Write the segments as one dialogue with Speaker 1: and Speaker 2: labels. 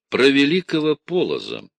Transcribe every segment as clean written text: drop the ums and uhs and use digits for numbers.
Speaker 1: Про великого Полоза.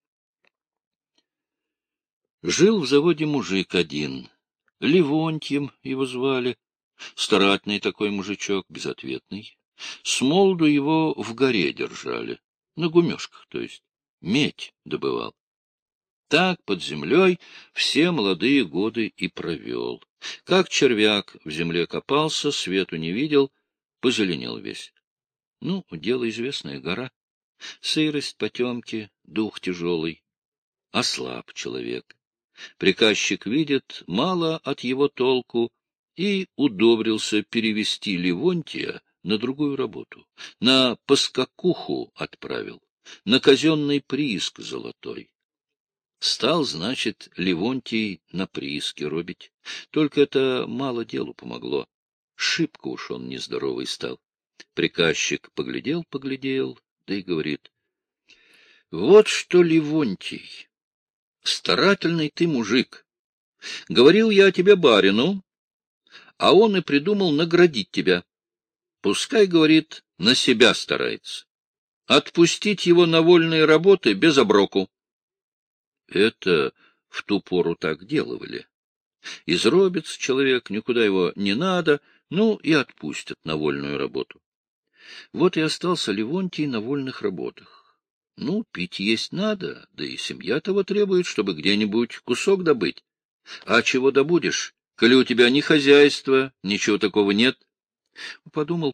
Speaker 1: Жил в заводе мужик один. Левонтьем его звали. Старательный такой мужичок, безответный. Смолоду его в горе держали. На гумешках, то есть. Медь добывал. Так под землей все молодые годы и провел. Как червяк в земле копался, свету не видел, позеленел весь. Ну, дело известное, гора. Сырость, потемки, дух тяжелый. Ослаб человек. Приказчик видит, мало от его толку, и удобрился перевести Левонтия на другую работу. На поскакуху отправил, на казенный прииск золотой. Стал, значит, Левонтий на прииске робить. Только это мало делу помогло. Шибко уж он нездоровый стал. Приказчик поглядел, да и говорит: — Вот что, Левонтий, старательный ты мужик. Говорил я о тебе барину, а он и придумал наградить тебя. Пускай, говорит, на себя старается. Отпустить его на вольные работы без оброку. Это в ту пору так делали. Изробится человек, никуда его не надо, ну и отпустят на вольную работу. Вот и остался Левонтий на вольных работах. Ну, пить есть надо, да и семья того требует, чтобы где-нибудь кусок добыть. А чего добудешь, коли у тебя ни хозяйства, ничего такого нет? Подумал,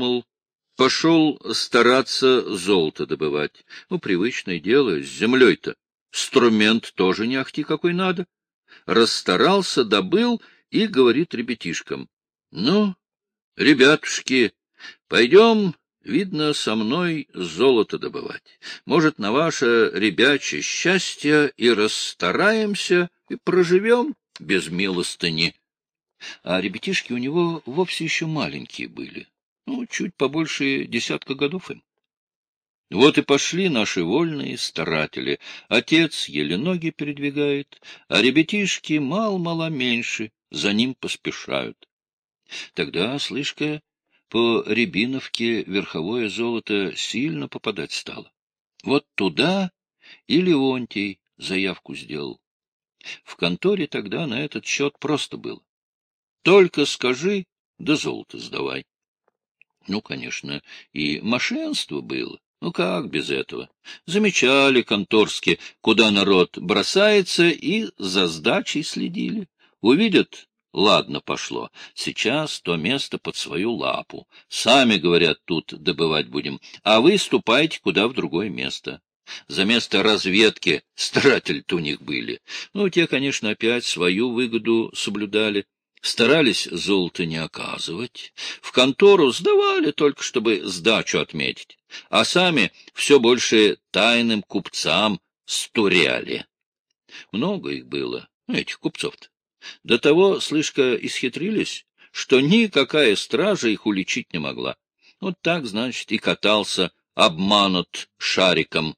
Speaker 1: пошел стараться золото добывать. Ну, привычное дело, с землей-то. Инструмент тоже не ахти какой надо. Расстарался, добыл и говорит ребятишкам: — Ну, ребятушки, пойдем, видно, со мной золото добывать. Может, на ваше ребячье счастье и расстараемся, и проживем без милостыни. А ребятишки у него вовсе еще маленькие были, ну, чуть побольше 10 годов им. Вот и пошли наши вольные старатели. Отец еле ноги передвигает, а ребятишки мал-мало меньше за ним поспешают. Тогда, слышь-ка, по Рябиновке верховое золото сильно попадать стало. Вот туда и Левонтий заявку сделал. В конторе тогда на этот счет просто было. Только скажи, да золото сдавай. Ну, конечно, и мошенство было. Ну, как без этого? Замечали конторские, куда народ бросается, и за сдачей следили. Увидят — ладно, пошло. Сейчас то место под свою лапу. Сами, говорят, тут добывать будем, а вы ступайте куда в другое место. За место разведки старатели-то у них были. Ну, те, конечно, опять свою выгоду соблюдали. Старались золото не оказывать, в контору сдавали только, чтобы сдачу отметить, а сами все больше тайным купцам стуряли. Много их было, этих купцов-то. До того, слышка, исхитрились, что никакая стража их уличить не могла. Вот так, значит, и катался обманут шариком.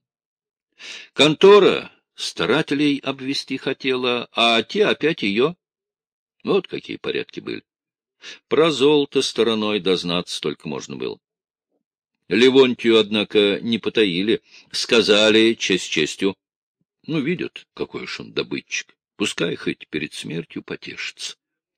Speaker 1: Контора старателей обвести хотела, а те опять ее. Вот какие порядки были. Про золото стороной дознаться только можно было. Левонтию, однако, не потаили, сказали честь честью. Ну, видят, какой уж он добытчик, пускай хоть перед смертью потешится.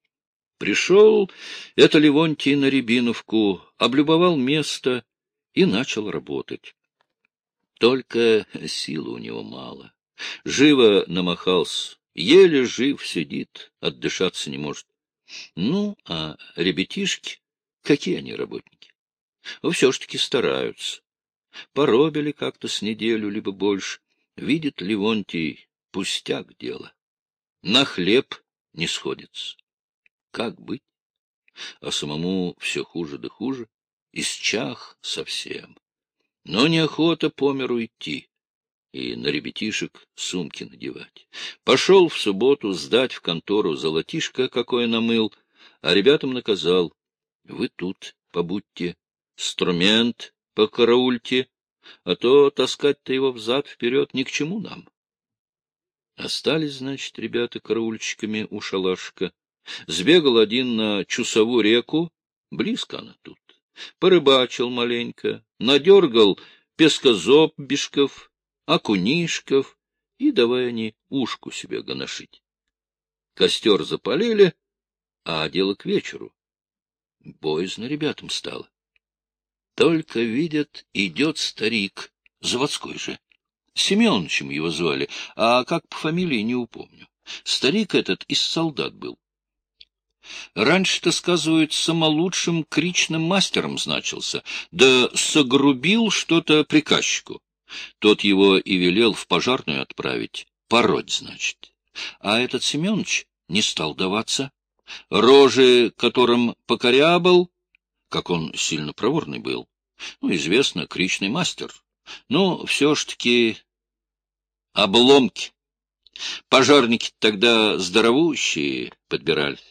Speaker 1: Пришел это Левонтий на Рябиновку, облюбовал место и начал работать. Только силы у него мало. Живо намахался, еле жив сидит, отдышаться не может. Ну, а ребятишки, какие они работники? Все ж таки стараются. Поробили как-то с неделю, либо больше. Видит Левонтий, пустяк дело. На хлеб не сходится. Как быть? А самому все хуже да хуже. Исчах совсем. Но неохота по миру идти и на ребятишек сумки надевать. Пошел в субботу сдать в контору золотишко, какое намыл, а ребятам наказал: вы тут побудьте, инструмент покараульте, а то таскать-то его взад-вперед ни к чему нам. Остались, значит, ребята караульщиками у шалашика. Сбегал один на Чусову реку, близко она тут, порыбачил маленько, надергал пескозоббишков, окунишков, и давай они ушку себе гоношить. Костер запалили, а дело к вечеру. Боязно ребятам стало. Только видят, идет старик, заводской же. Семеновичем его звали, а как по фамилии не упомню. Старик этот из солдат был. Раньше-то, сказывают, самолучшим кричным мастером значился, да согрубил что-то приказчику. Тот его и велел в пожарную отправить, пороть, значит. А этот Семенович не стал даваться. Рожи, которым покорябал, как он сильно проворный был, ну, известно, кричный мастер. Но все ж таки обломки. Пожарники тогда здоровущие подбирались.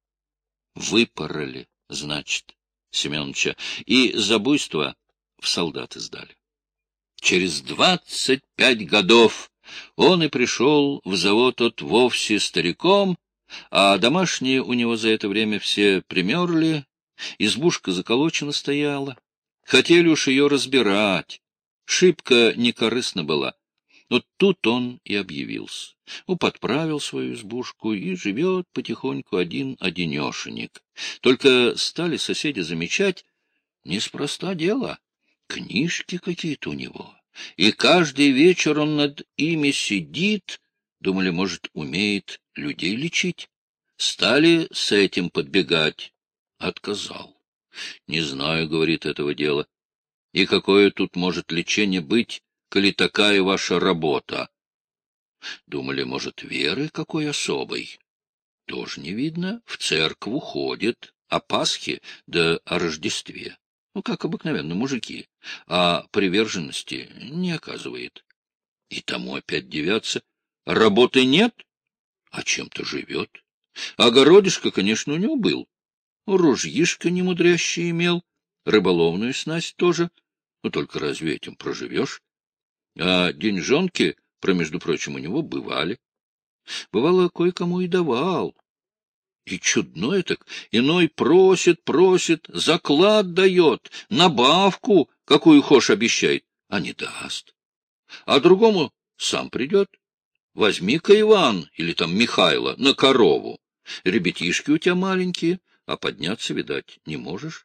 Speaker 1: Выпороли, значит, Семеновича, и за буйство в солдаты сдали. Через 25 годов он и пришел в завод от вовсе стариком, а домашние у него за это время все примерли, избушка заколочена стояла. Хотели уж ее разбирать, шибко некорыстна была. Вот тут он и объявился. Подправил свою избушку и живет потихоньку один-одинешенек. Только стали соседи замечать, неспроста дело, книжки какие-то у него. И каждый вечер он над ими сидит, думали, может, умеет людей лечить. Стали с этим подбегать. Отказал. Не знаю, говорит, этого дела. И какое тут может лечение быть, коли такая ваша работа? Думали, может, веры какой особой? Тоже не видно. В церковь ходит о Пасхе да о Рождестве. Как обыкновенно мужики. А приверженности не оказывает. И тому опять девятся. Работы нет, а чем-то живет. Огородишко, конечно, у него был. Ружьишко немудрящий имел. Рыболовную снасть тоже. Только разве этим проживешь? А деньжонки, между прочим, у него бывали. Бывало, кое-кому и давал. И чудное так, иной просит, заклад дает, набавку, какую хошь обещает, а не даст. А другому сам придет. Возьми-ка, Иван, или там Михайло, на корову. Ребятишки у тебя маленькие, а подняться, видать, не можешь.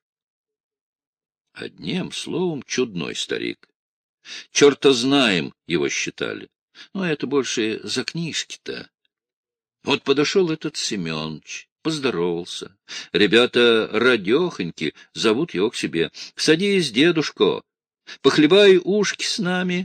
Speaker 1: Одним словом, чудной старик. Черта знаем его считали. Но это больше за книжки-то. Вот подошел этот Семенович, поздоровался. Ребята радехоньки, зовут его к себе. Садись, дедушка, похлебай ушки с нами.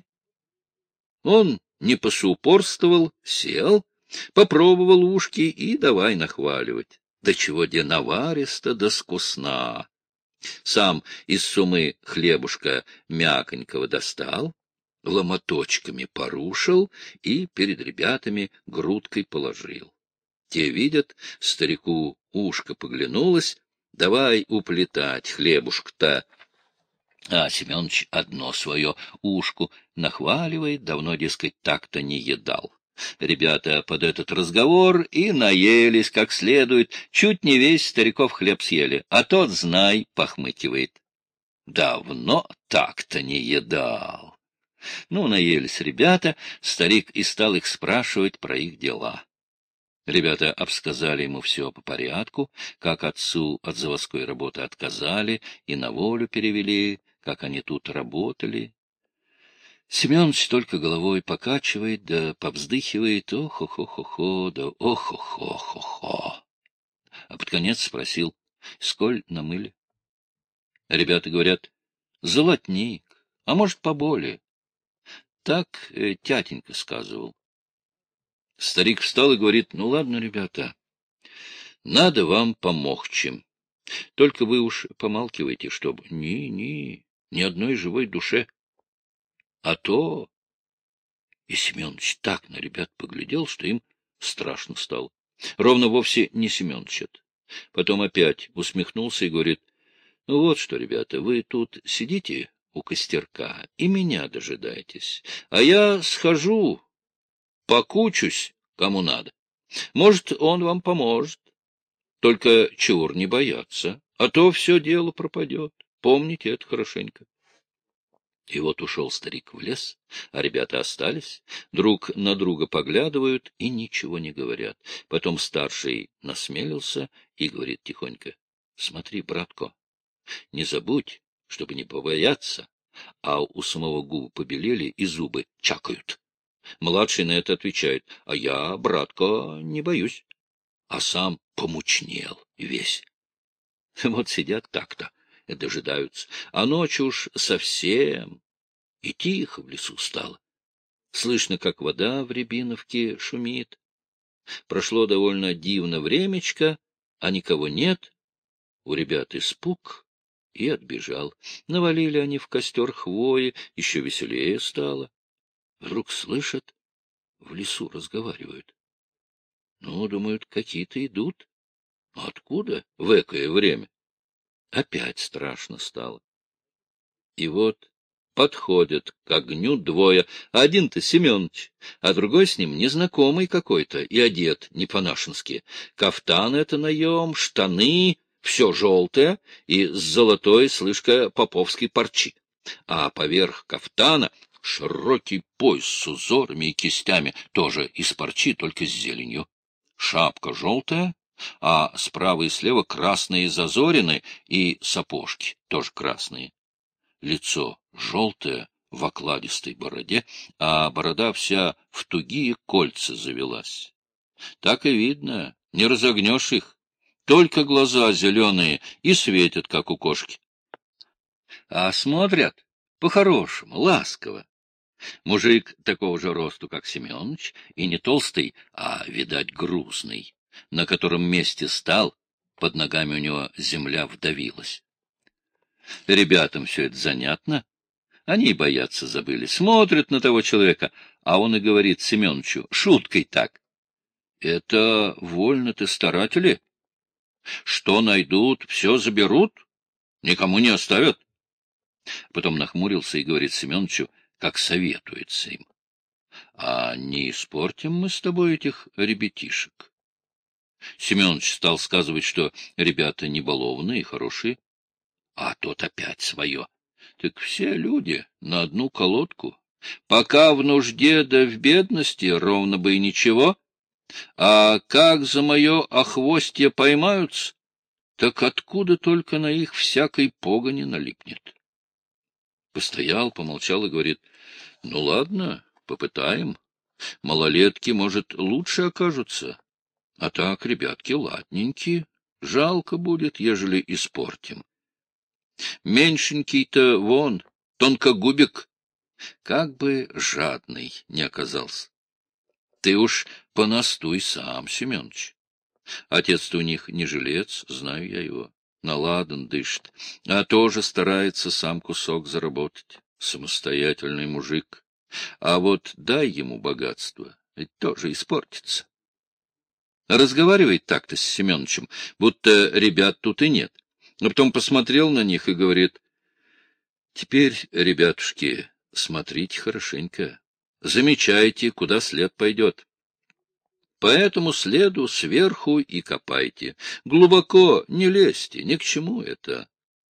Speaker 1: Он не посоупорствовал, сел, попробовал ушки и давай нахваливать. Да чего де наваристо да скусна. Сам из сумы хлебушка мяконького достал, ломоточками порушил и перед ребятами грудкой положил. Те видят, старику ушко поглянулось, давай уплетать хлебушка-то. А Семенович одно свое ушку нахваливает, давно, дескать, так-то не едал. Ребята под этот разговор и наелись как следует, чуть не весь стариков хлеб съели, а тот, знай, похмыкивает. Давно так-то не едал. Наелись ребята, старик и стал их спрашивать про их дела. Ребята обсказали ему все по порядку, как отцу от заводской работы отказали и на волю перевели, как они тут работали. Семенович только головой покачивает, да повздыхивает, ох-хо-хо-хо, да ох-хо-хо-хо-хо. А под конец спросил, сколь намыли. Ребята говорят, золотник, а может, поболее. Так тятенька сказывал. Старик встал и говорит, ладно, ребята, надо вам помогчим. Только вы уж помалкивайте, чтобы ни одной живой душе. А то... И Семенович так на ребят поглядел, что им страшно стало. Ровно вовсе не Семенович это. Потом опять усмехнулся и говорит, вот что, ребята, вы тут сидите у костерка и меня дожидайтесь, а я схожу, покучусь, кому надо. Может, он вам поможет. Только чур не бояться, а то все дело пропадет. Помните это хорошенько. И вот ушел старик в лес, а ребята остались, друг на друга поглядывают и ничего не говорят. Потом старший насмелился и говорит тихонько: — Смотри, братко, не забудь, чтобы не побояться. А у самого губы побелели и зубы чакают. Младший на это отвечает: — А я, братко, не боюсь. А сам помучнел весь. Вот сидят так-то, дожидаются, а ночью уж совсем, и тихо в лесу стало. Слышно, как вода в рябиновке шумит. Прошло довольно дивно времечко, а никого нет. У ребят испуг, и отбежал. Навалили они в костер хвои, еще веселее стало. Вдруг слышат, в лесу разговаривают. Ну, думают, какие-то идут. Откуда в экое время? Опять страшно стало. И вот подходят к огню двое. Один-то Семеныч, а другой с ним незнакомый какой-то и одет не по-нашенски. Кафтан это наем, штаны, все желтое и с золотой, слышка, поповской парчи. А поверх кафтана широкий пояс с узорами и кистями, тоже из парчи, только с зеленью. Шапка желтая, а справа и слева красные зазорины и сапожки, тоже красные. Лицо желтое, в окладистой бороде, а борода вся в тугие кольца завелась. Так и видно, не разогнешь их, только глаза зеленые и светят, как у кошки. А смотрят по-хорошему, ласково. Мужик такого же росту, как Семеныч, и не толстый, а, видать, грузный, на котором месте стал, под ногами у него земля вдавилась. Ребятам все это занятно. Они и бояться забыли. Смотрят на того человека, а он и говорит Семеновичу, шуткой так: — Это вольно-то старатели? Что найдут, все заберут, никому не оставят. Потом нахмурился и говорит Семеновичу, как советуется им: — А не испортим мы с тобой этих ребятишек? Семенович стал сказывать, что ребята не балованные и хорошие. А тот опять свое. Так все люди на одну колодку. Пока в нужде да в бедности, ровно бы и ничего. А как за мое охвостье поймаются, так откуда только на их всякой погони налипнет? Постоял, помолчал и говорит: — Ну, ладно, попытаем. Малолетки, может, лучше окажутся. А так, ребятки, ладненькие. Жалко будет, ежели испортим. Меньшенький-то вон, тонкогубик, как бы жадный не оказался. Ты уж понастуй сам, Семеныч. Отец-то у них не жилец, знаю я его, наладан дышит, а тоже старается сам кусок заработать. Самостоятельный мужик. А вот дай ему богатство, ведь тоже испортится. Разговаривает так-то с Семеновичем, будто ребят тут и нет. А потом посмотрел на них и говорит: — Теперь, ребятушки, смотрите хорошенько, замечайте, куда след пойдет. По этому следу сверху и копайте. Глубоко не лезьте, ни к чему это.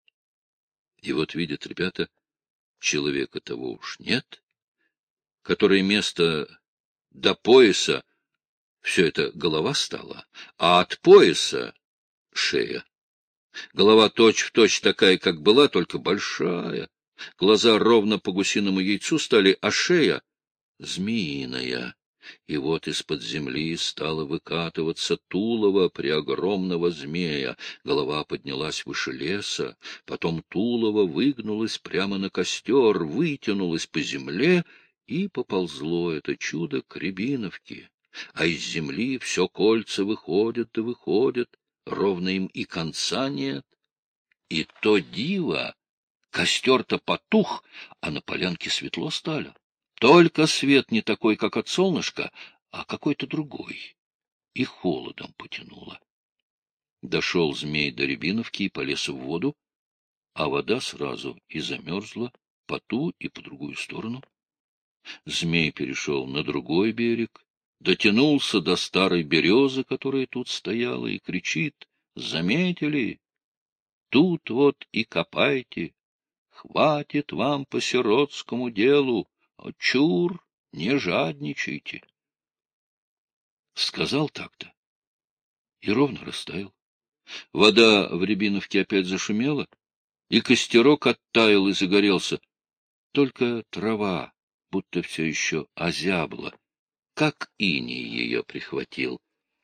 Speaker 1: И вот видят ребята, человека того уж нет, который место до пояса, все это голова стала, а от пояса — шея. Голова точь-в-точь такая, как была, только большая. Глаза ровно по гусиному яйцу стали, а шея — змеиная. И вот из-под земли стало выкатываться тулово преогромного змея. Голова поднялась выше леса, потом тулово выгнулось прямо на костер, вытянулось по земле, и поползло это чудо к Рябиновке. А из земли все кольца выходят да выходят, ровно им и конца нет. И то диво, костер-то потух, а на полянке светло стало. Только свет не такой, как от солнышка, а какой-то другой. И холодом потянуло. Дошел змей до Рябиновки и полез в воду, а вода сразу и замерзла по ту и по другую сторону. Змей перешел на другой берег, дотянулся до старой березы, которая тут стояла, и кричит: — Заметили? Тут вот и копайте. хватит вам по сиротскому делу. Чур, не жадничайте. Сказал так-то и ровно растаял. Вода в Рябиновке опять зашумела, и костерок оттаял и загорелся. Только трава будто все еще озябла, как иней ее прихватил.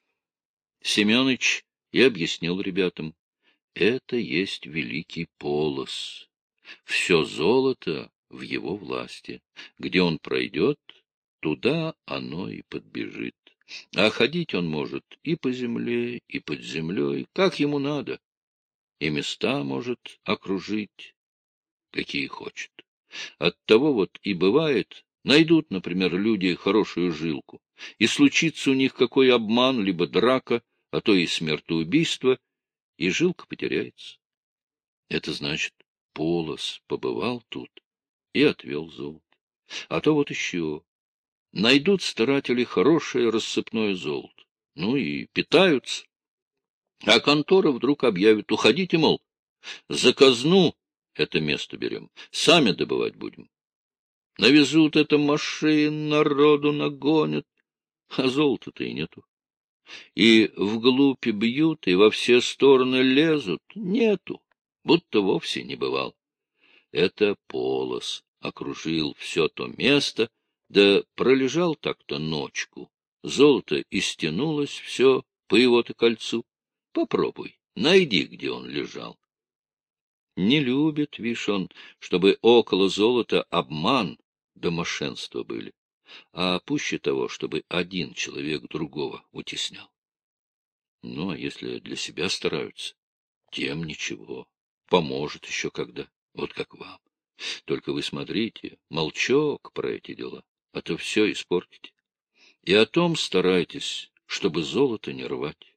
Speaker 1: Семеныч и объяснил ребятам: это есть великий Полос. Все золото в его власти. Где он пройдет, туда оно и подбежит. А ходить он может и по земле, и под землей, как ему надо. И места может окружить, какие хочет. Оттого вот и бывает, найдут, например, люди хорошую жилку, и случится у них какой обман, либо драка, а то и смертоубийство, и жилка потеряется. Это значит, Полос побывал тут и отвел золото. А то вот еще. Найдут старатели хорошее рассыпное золото. Ну и питаются. А контора вдруг объявит: уходите, мол, за казну это место берем, сами добывать будем. Навезут это машин, народу нагонят, а золота-то и нету. И вглубь бьют, и во все стороны лезут, нету, будто вовсе не бывал. Это Полос окружил все то место, да пролежал так-то ночку. Золото истянулось все по его-то кольцу. Попробуй, найди, где он лежал. Не любит, вишь он, чтобы около золота обман да мошенство были, а пуще того, чтобы один человек другого утеснял. Ну, а если для себя стараются, тем ничего, поможет еще когда, вот как вам. Только вы смотрите, молчок про эти дела, а то все испортите. И о том старайтесь, чтобы золото не рвать.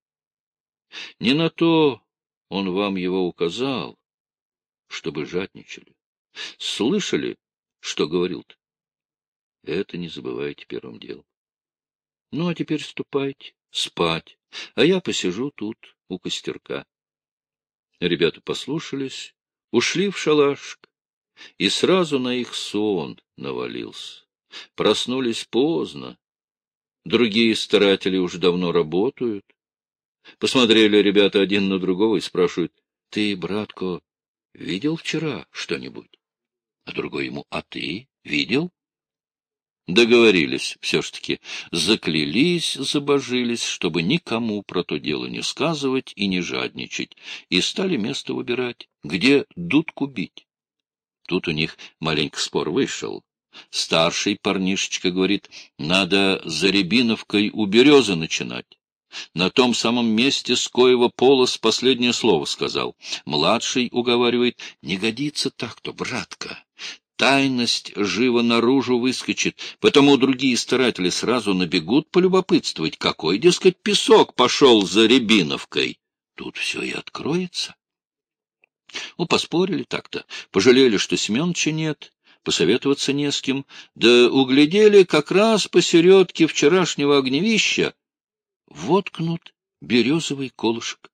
Speaker 1: Не на то он вам его указал, чтобы жадничали. Слышали, что говорил-то? Это не забывайте первым делом. Ну, а теперь ступайте спать, а я посижу тут, у костерка. Ребята послушались, ушли в шалашик, и сразу на их сон навалился. Проснулись поздно, другие старатели уже давно работают. Посмотрели ребята один на другого и спрашивают: ты, братко, видел вчера что-нибудь? А другой ему: а ты видел? Договорились все-таки, заклялись, забожились, чтобы никому про то дело не сказывать и не жадничать, и стали место выбирать, где дудку бить. Тут у них маленький спор вышел. Старший парнишечка говорит: надо за Рябиновкой у березы начинать. На том самом месте, с коего Полос последнее слово сказал. Младший уговаривает: не годится так-то, братка. Тайность живо наружу выскочит, потому другие старатели сразу набегут полюбопытствовать, какой, дескать, песок пошел за Рябиновкой. Тут все и откроется. Ну, поспорили так-то, пожалели, что Семеновича нет, посоветоваться не с кем, да углядели как раз посередке вчерашнего огневища воткнут березовый колышек.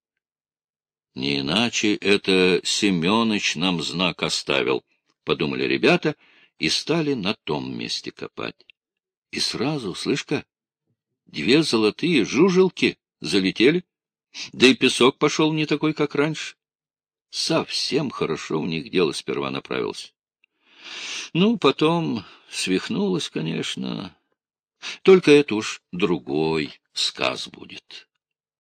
Speaker 1: Не иначе это Семеныч нам знак оставил, — подумали ребята и стали на том месте копать. И сразу, слышь-ка, 2 золотые жужелки залетели, да и песок пошел не такой, как раньше. Совсем хорошо у них дело сперва направилось. Ну, потом свихнулось, конечно. Только это уж другой сказ будет.